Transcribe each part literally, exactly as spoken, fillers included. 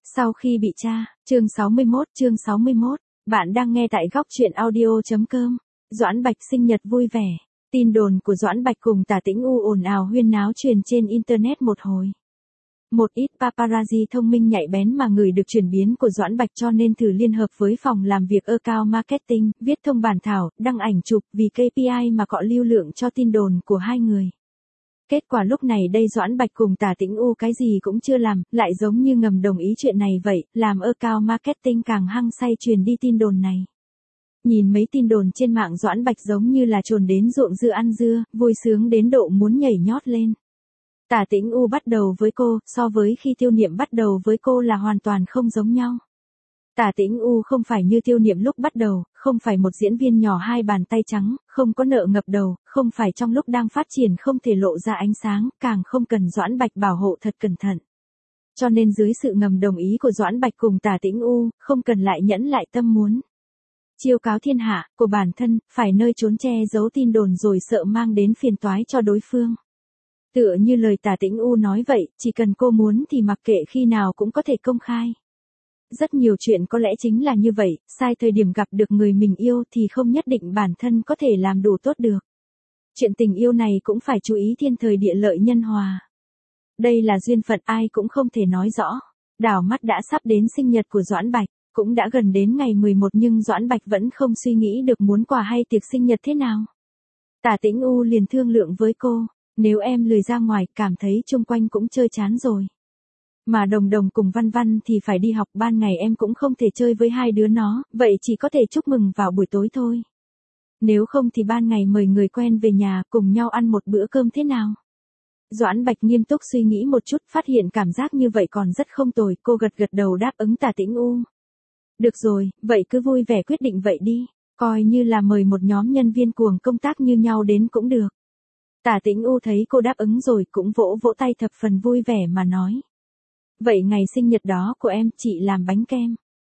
Sau khi bị tra, chương sáu mươi mốt, chương sáu mươi mốt, bạn đang nghe tại góc truyện audio.com. Doãn Bạch sinh nhật vui vẻ. Tin đồn của Doãn Bạch cùng Tả Tĩnh U ồn ào huyên náo truyền trên internet một hồi. Một ít paparazzi thông minh nhạy bén mà ngửi được chuyển biến của Doãn Bạch cho nên thử liên hợp với phòng làm việc account marketing, viết thông bản thảo, đăng ảnh chụp vì ca pê i mà cọ lưu lượng cho tin đồn của hai người. Kết quả lúc này đây Doãn Bạch cùng Tả Tĩnh U cái gì cũng chưa làm, lại giống như ngầm đồng ý chuyện này vậy, làm account marketing càng hăng say truyền đi tin đồn này. Nhìn mấy tin đồn trên mạng Doãn Bạch giống như là trồn đến ruộng dưa ăn dưa, vui sướng đến độ muốn nhảy nhót lên. Tả Tĩnh U bắt đầu với cô, so với khi Tiêu Niệm bắt đầu với cô là hoàn toàn không giống nhau. Tả Tĩnh U không phải như Tiêu Niệm lúc bắt đầu, không phải một diễn viên nhỏ hai bàn tay trắng, không có nợ ngập đầu, không phải trong lúc đang phát triển không thể lộ ra ánh sáng, càng không cần Doãn Bạch bảo hộ thật cẩn thận. Cho nên dưới sự ngầm đồng ý của Doãn Bạch cùng Tả Tĩnh U, không cần lại nhẫn lại tâm muốn chiêu cáo thiên hạ của bản thân, phải nơi trốn che giấu tin đồn rồi sợ mang đến phiền toái cho đối phương. Tựa như lời Tả Tĩnh U nói vậy, chỉ cần cô muốn thì mặc kệ khi nào cũng có thể công khai. Rất nhiều chuyện có lẽ chính là như vậy, sai thời điểm gặp được người mình yêu thì không nhất định bản thân có thể làm đủ tốt được. Chuyện tình yêu này cũng phải chú ý thiên thời địa lợi nhân hòa. Đây là duyên phận ai cũng không thể nói rõ. Đảo mắt đã sắp đến sinh nhật của Doãn Bạch, cũng đã gần đến ngày mười một nhưng Doãn Bạch vẫn không suy nghĩ được muốn quà hay tiệc sinh nhật thế nào. Tả Tĩnh U liền thương lượng với cô, nếu em lười ra ngoài cảm thấy chung quanh cũng chơi chán rồi. Mà Đồng Đồng cùng Văn Văn thì phải đi học, ban ngày em cũng không thể chơi với hai đứa nó, vậy chỉ có thể chúc mừng vào buổi tối thôi. Nếu không thì ban ngày mời người quen về nhà cùng nhau ăn một bữa cơm thế nào? Doãn Bạch nghiêm túc suy nghĩ một chút, phát hiện cảm giác như vậy còn rất không tồi, cô gật gật đầu đáp ứng Tả Tĩnh U. Được rồi, vậy cứ vui vẻ quyết định vậy đi, coi như là mời một nhóm nhân viên cuồng công tác như nhau đến cũng được. Tả Tĩnh U thấy cô đáp ứng rồi cũng vỗ vỗ tay thập phần vui vẻ mà nói. Vậy ngày sinh nhật đó của em, chị làm bánh kem.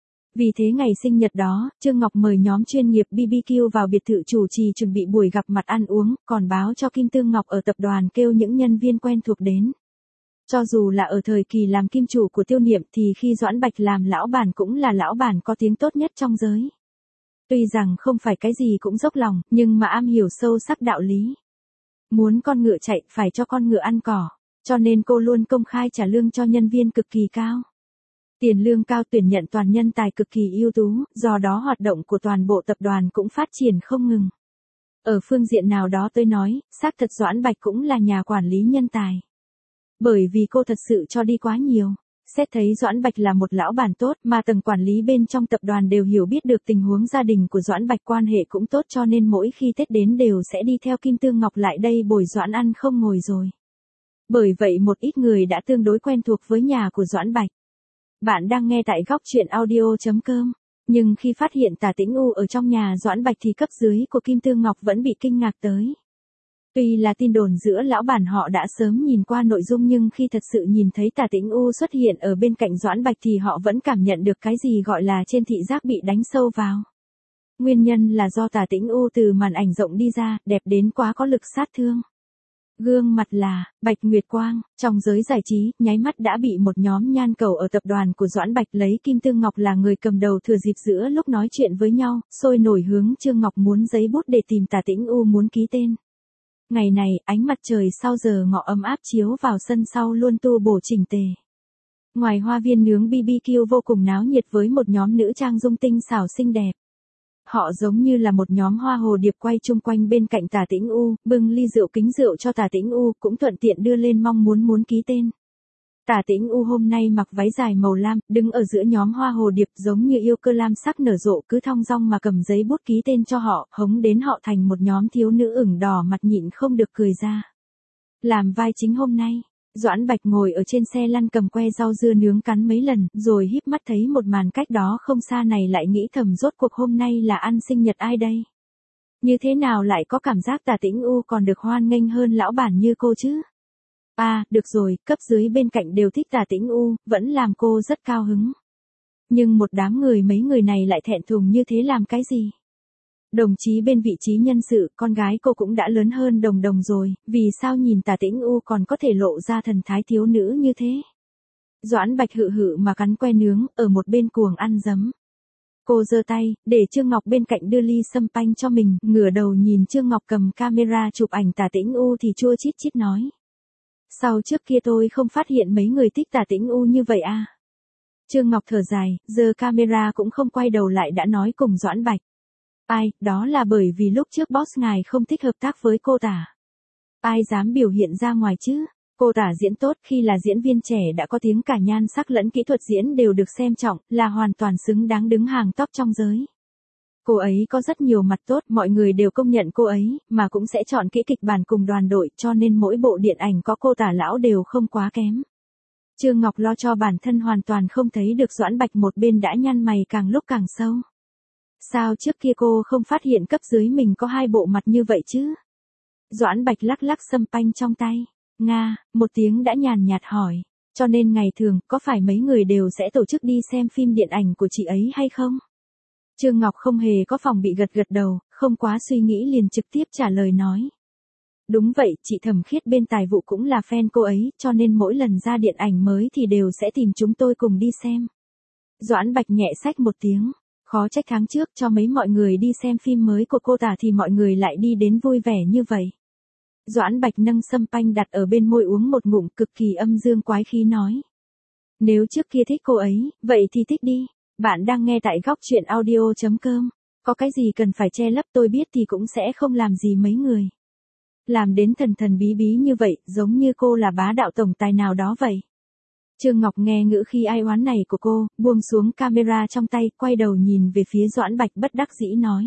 Vì thế ngày sinh nhật đó, Trương Ngọc mời nhóm chuyên nghiệp bê bê kiu vào biệt thự chủ trì chuẩn bị buổi gặp mặt ăn uống, còn báo cho Kim Tương Ngọc ở tập đoàn kêu những nhân viên quen thuộc đến. Cho dù là ở thời kỳ làm kim chủ của Tiêu Niệm thì khi Doãn Bạch làm lão bản cũng là lão bản có tiếng tốt nhất trong giới. Tuy rằng không phải cái gì cũng dốc lòng, nhưng mà am hiểu sâu sắc đạo lý. Muốn con ngựa chạy phải cho con ngựa ăn cỏ, cho nên cô luôn công khai trả lương cho nhân viên cực kỳ cao. Tiền lương cao, tuyển nhận toàn nhân tài cực kỳ ưu tú, do đó hoạt động của toàn bộ tập đoàn cũng phát triển không ngừng. Ở phương diện nào đó tôi nói, xác thật Doãn Bạch cũng là nhà quản lý nhân tài. Bởi vì cô thật sự cho đi quá nhiều. Xét thấy Doãn Bạch là một lão bản tốt mà tầng quản lý bên trong tập đoàn đều hiểu biết được tình huống gia đình của Doãn Bạch, quan hệ cũng tốt, cho nên mỗi khi Tết đến đều sẽ đi theo Kim Tương Ngọc lại đây bồi Doãn ăn không ngồi rồi. Bởi vậy một ít người đã tương đối quen thuộc với nhà của Doãn Bạch. Bạn đang nghe tại góc truyện audio.com. Nhưng khi phát hiện Tả Tĩnh U ở trong nhà Doãn Bạch thì cấp dưới của Kim Tương Ngọc vẫn bị kinh ngạc tới. Tuy là tin đồn giữa lão bản họ đã sớm nhìn qua nội dung nhưng khi thật sự nhìn thấy Tả Tĩnh U xuất hiện ở bên cạnh Doãn Bạch thì họ vẫn cảm nhận được cái gì gọi là trên thị giác bị đánh sâu vào. Nguyên nhân là do Tả Tĩnh U từ màn ảnh rộng đi ra, đẹp đến quá có lực sát thương. Gương mặt là Bạch Nguyệt Quang, trong giới giải trí, nháy mắt đã bị một nhóm nhan cầu ở tập đoàn của Doãn Bạch lấy Kim Tương Ngọc là người cầm đầu thừa dịp giữa lúc nói chuyện với nhau, sôi nổi hướng Trương Ngọc muốn giấy bút để tìm Tả Tĩnh U muốn ký tên. Ngày này, ánh mặt trời sau giờ ngọ ấm áp chiếu vào sân sau luôn tu bổ chỉnh tề. Ngoài hoa viên nướng bê bê kiu vô cùng náo nhiệt với một nhóm nữ trang dung tinh xảo xinh đẹp. Họ giống như là một nhóm hoa hồ điệp quay chung quanh bên cạnh Tả Tĩnh U, bưng ly rượu kính rượu cho Tả Tĩnh U, cũng thuận tiện đưa lên mong muốn muốn ký tên. Tả Tĩnh U hôm nay mặc váy dài màu lam, đứng ở giữa nhóm hoa hồ điệp giống như yêu cơ lam sắc nở rộ, cứ thong dong mà cầm giấy bút ký tên cho họ, hống đến họ thành một nhóm thiếu nữ ửng đỏ mặt nhịn không được cười ra. Làm vai chính hôm nay, Doãn Bạch ngồi ở trên xe lăn cầm que rau dưa nướng cắn mấy lần, rồi híp mắt thấy một màn cách đó không xa này lại nghĩ thầm rốt cuộc hôm nay là ăn sinh nhật ai đây? Như thế nào lại có cảm giác Tả Tĩnh U còn được hoan nghênh hơn lão bản như cô chứ? À, được rồi, cấp dưới bên cạnh đều thích Tả Tĩnh U, vẫn làm cô rất cao hứng. Nhưng một đám người mấy người này lại thẹn thùng như thế làm cái gì? Đồng chí bên vị trí nhân sự, con gái cô cũng đã lớn hơn Đồng Đồng rồi, vì sao nhìn Tả Tĩnh U còn có thể lộ ra thần thái thiếu nữ như thế? Doãn Bạch hự hự mà cắn que nướng, ở một bên cuồng ăn giấm. Cô giơ tay, để Trương Ngọc bên cạnh đưa ly sâm panh cho mình, ngửa đầu nhìn Trương Ngọc cầm camera chụp ảnh Tả Tĩnh U thì chua chít chít nói. Sao trước kia tôi không phát hiện mấy người thích Tả Tĩnh U như vậy à? Trương Ngọc thở dài, giơ camera cũng không quay đầu lại đã nói cùng Doãn Bạch. Ai, đó là bởi vì lúc trước boss ngài không thích hợp tác với cô Tả. Ai dám biểu hiện ra ngoài chứ? Cô Tả diễn tốt, khi là diễn viên trẻ đã có tiếng cả nhan sắc lẫn kỹ thuật diễn đều được xem trọng, là hoàn toàn xứng đáng đứng hàng top trong giới. Cô ấy có rất nhiều mặt tốt, mọi người đều công nhận cô ấy, mà cũng sẽ chọn kỹ kịch bản cùng đoàn đội, cho nên mỗi bộ điện ảnh có cô Tả lão đều không quá kém. Trương Ngọc lo cho bản thân hoàn toàn không thấy được Doãn Bạch một bên đã nhăn mày càng lúc càng sâu. Sao trước kia cô không phát hiện cấp dưới mình có hai bộ mặt như vậy chứ? Doãn Bạch lắc lắc sâm panh trong tay. Nga, một tiếng đã nhàn nhạt hỏi. Cho nên ngày thường, có phải mấy người đều sẽ tổ chức đi xem phim điện ảnh của chị ấy hay không? Trương Ngọc không hề có phòng bị gật gật đầu, không quá suy nghĩ liền trực tiếp trả lời nói. Đúng vậy, chị Thẩm Khiết bên tài vụ cũng là fan cô ấy, cho nên mỗi lần ra điện ảnh mới thì đều sẽ tìm chúng tôi cùng đi xem. Doãn Bạch nhẹ xách một tiếng. Khó trách tháng trước cho mấy mọi người đi xem phim mới của cô Tả thì mọi người lại đi đến vui vẻ như vậy. Doãn Bạch nâng sâm panh đặt ở bên môi uống một ngụm cực kỳ âm dương quái khí nói. Nếu trước kia thích cô ấy, vậy thì thích đi. Bạn đang nghe tại góc truyện audio chấm com. Có cái gì cần phải che lấp tôi biết thì cũng sẽ không làm gì mấy người. Làm đến thần thần bí bí như vậy, giống như cô là bá đạo tổng tài nào đó vậy. Trương Ngọc nghe ngữ khi ai oán này của cô, buông xuống camera trong tay, quay đầu nhìn về phía Doãn Bạch bất đắc dĩ nói.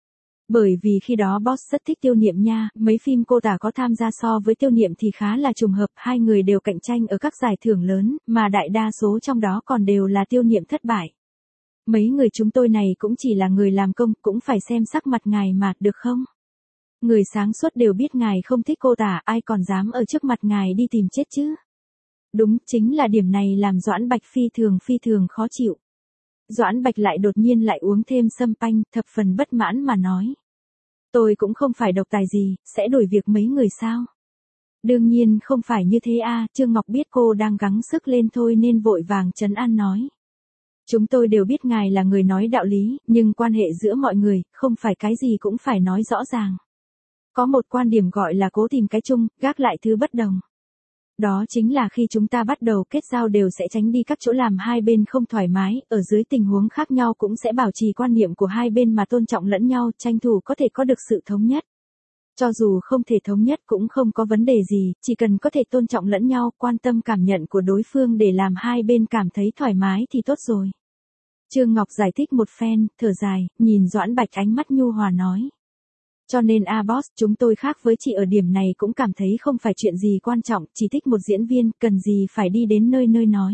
Bởi vì khi đó boss rất thích Tiêu Niệm nha, mấy phim cô Tả có tham gia so với Tiêu Niệm thì khá là trùng hợp, hai người đều cạnh tranh ở các giải thưởng lớn, mà đại đa số trong đó còn đều là Tiêu Niệm thất bại. Mấy người chúng tôi này cũng chỉ là người làm công, cũng phải xem sắc mặt ngài mà, được không? Người sáng suốt đều biết ngài không thích cô Tả, ai còn dám ở trước mặt ngài đi tìm chết chứ? Đúng, chính là điểm này làm Doãn Bạch phi thường phi thường khó chịu. Doãn Bạch lại đột nhiên lại uống thêm sâm panh, thập phần bất mãn mà nói. Tôi cũng không phải độc tài gì, sẽ đổi việc mấy người sao? Đương nhiên không phải như thế a. Trương Ngọc biết cô đang gắng sức lên thôi nên vội vàng trấn an nói. Chúng tôi đều biết ngài là người nói đạo lý, nhưng quan hệ giữa mọi người, không phải cái gì cũng phải nói rõ ràng. Có một quan điểm gọi là cố tìm cái chung, gác lại thứ bất đồng. Đó chính là khi chúng ta bắt đầu kết giao đều sẽ tránh đi các chỗ làm hai bên không thoải mái, ở dưới tình huống khác nhau cũng sẽ bảo trì quan niệm của hai bên mà tôn trọng lẫn nhau, tranh thủ có thể có được sự thống nhất. Cho dù không thể thống nhất cũng không có vấn đề gì, chỉ cần có thể tôn trọng lẫn nhau, quan tâm cảm nhận của đối phương để làm hai bên cảm thấy thoải mái thì tốt rồi. Trương Ngọc giải thích một phen, thở dài, nhìn Doãn Bạch ánh mắt nhu hòa nói. Cho nên a boss, chúng tôi khác với chị ở điểm này cũng cảm thấy không phải chuyện gì quan trọng, chỉ thích một diễn viên, cần gì phải đi đến nơi nơi nói.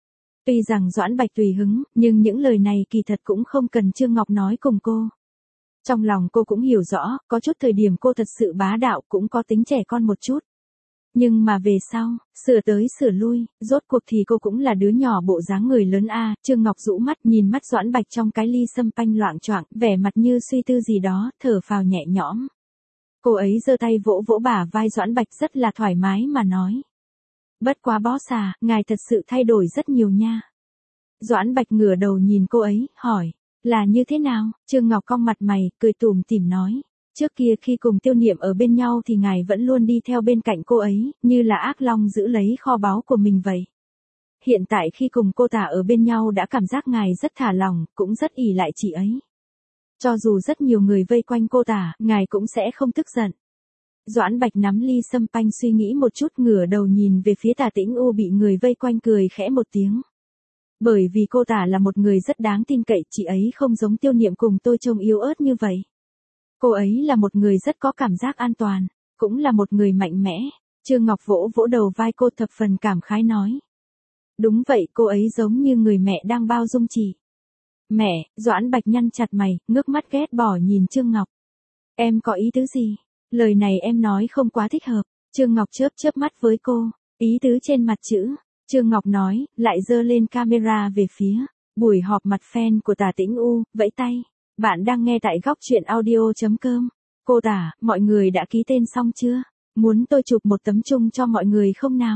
Tuy rằng Doãn Bạch tùy hứng, nhưng những lời này kỳ thật cũng không cần Trương Ngọc nói cùng cô. Trong lòng cô cũng hiểu rõ, có chút thời điểm cô thật sự bá đạo, cũng có tính trẻ con một chút. Nhưng mà về sau, sửa tới sửa lui, rốt cuộc thì cô cũng là đứa nhỏ bộ dáng người lớn a. Trương Ngọc rũ mắt nhìn mắt Doãn Bạch trong cái ly sâm panh loạng choạng, vẻ mặt như suy tư gì đó, thở phào nhẹ nhõm. Cô ấy giơ tay vỗ vỗ bả vai Doãn Bạch rất là thoải mái mà nói. Bất quá boss à, ngài thật sự thay đổi rất nhiều nha. Doãn Bạch ngửa đầu nhìn cô ấy, hỏi, là như thế nào? Trương Ngọc cong mặt mày, cười tủm tỉm nói. Trước kia khi cùng Tiêu Niệm ở bên nhau thì ngài vẫn luôn đi theo bên cạnh cô ấy, như là ác long giữ lấy kho báu của mình vậy. Hiện tại khi cùng cô Tả ở bên nhau đã cảm giác ngài rất thả lỏng, cũng rất ỷ lại chị ấy. Cho dù rất nhiều người vây quanh cô Tả, ngài cũng sẽ không tức giận. Doãn Bạch nắm ly sâm panh suy nghĩ một chút, ngửa đầu nhìn về phía Tả Tĩnh U bị người vây quanh cười khẽ một tiếng. Bởi vì cô Tả là một người rất đáng tin cậy, chị ấy không giống Tiêu Niệm cùng tôi trông yếu ớt như vậy. Cô ấy là một người rất có cảm giác an toàn, cũng là một người mạnh mẽ. Trương Ngọc vỗ vỗ đầu vai cô thập phần cảm khái nói. Đúng vậy, cô ấy giống như người mẹ đang bao dung chị. Mẹ, Doãn Bạch nhăn chặt mày, ngước mắt ghét bỏ nhìn Trương Ngọc. Em có ý tứ gì? Lời này em nói không quá thích hợp. Trương Ngọc chớp chớp mắt với cô, ý tứ trên mặt chữ. Trương Ngọc nói, lại giơ lên camera về phía buổi họp mặt fan của Tả Tĩnh U, vẫy tay. Bạn đang nghe tại góc truyện audio chấm com. Cô Tả, mọi người đã ký tên xong chưa? Muốn tôi chụp một tấm chung cho mọi người không nào?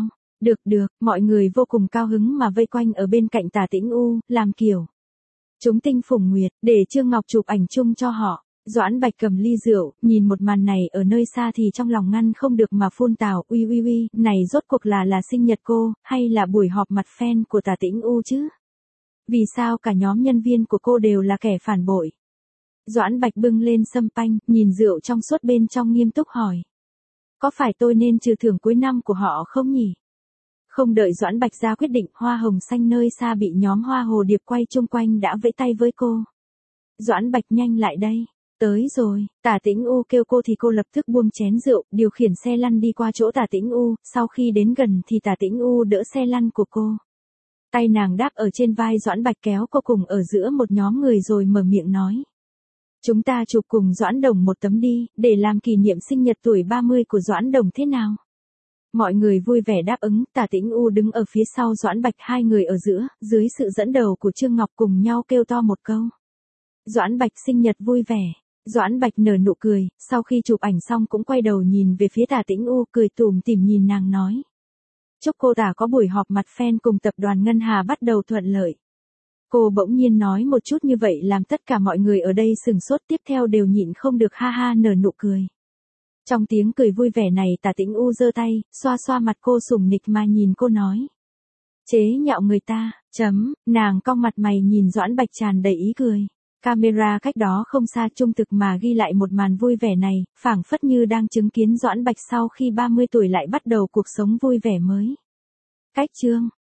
Được được, mọi người vô cùng cao hứng mà vây quanh ở bên cạnh Tả Tĩnh U, làm kiểu chúng tinh phùng nguyệt, để Trương Ngọc chụp ảnh chung cho họ. Doãn Bạch cầm ly rượu, nhìn một màn này ở nơi xa thì trong lòng ngăn không được mà phun tào, uy uy uy, này rốt cuộc là là sinh nhật cô, hay là buổi họp mặt fan của Tả Tĩnh U chứ? Vì sao cả nhóm nhân viên của cô đều là kẻ phản bội? Doãn Bạch bưng lên sâm panh, nhìn rượu trong suốt bên trong nghiêm túc hỏi. Có phải tôi nên trừ thưởng cuối năm của họ không nhỉ? Không đợi Doãn Bạch ra quyết định, hoa hồng xanh nơi xa bị nhóm hoa hồ điệp quay chung quanh đã vẫy tay với cô. Doãn Bạch nhanh lại đây. Tới rồi, Tả Tĩnh U kêu cô thì cô lập tức buông chén rượu, điều khiển xe lăn đi qua chỗ Tả Tĩnh U, sau khi đến gần thì Tả Tĩnh U đỡ xe lăn của cô. Tay nàng đáp ở trên vai Doãn Bạch kéo cô cùng ở giữa một nhóm người rồi mở miệng nói. Chúng ta chụp cùng Doãn Đồng một tấm đi, để làm kỷ niệm sinh nhật tuổi ba mươi của Doãn Đồng thế nào? Mọi người vui vẻ đáp ứng, Tả Tĩnh U đứng ở phía sau Doãn Bạch, hai người ở giữa, dưới sự dẫn đầu của Trương Ngọc cùng nhau kêu to một câu. Doãn Bạch sinh nhật vui vẻ. Doãn Bạch nở nụ cười, sau khi chụp ảnh xong cũng quay đầu nhìn về phía Tả Tĩnh U, cười tủm tỉm nhìn nàng nói. Chúc cô Tả có buổi họp mặt fan cùng tập đoàn Ngân Hà bắt đầu thuận lợi. Cô bỗng nhiên nói một chút như vậy làm tất cả mọi người ở đây sừng sốt, tiếp theo đều nhịn không được ha ha nở nụ cười. Trong tiếng cười vui vẻ này Tả Tĩnh U giơ tay, xoa xoa mặt cô sủng nịch mà nhìn cô nói. Chế nhạo người ta, chấm, nàng cong mặt mày nhìn Doãn Bạch tràn đầy ý cười. Camera cách đó không xa trung thực mà ghi lại một màn vui vẻ này, phảng phất như đang chứng kiến Doãn Bạch sau khi ba mươi tuổi lại bắt đầu cuộc sống vui vẻ mới. Cách chương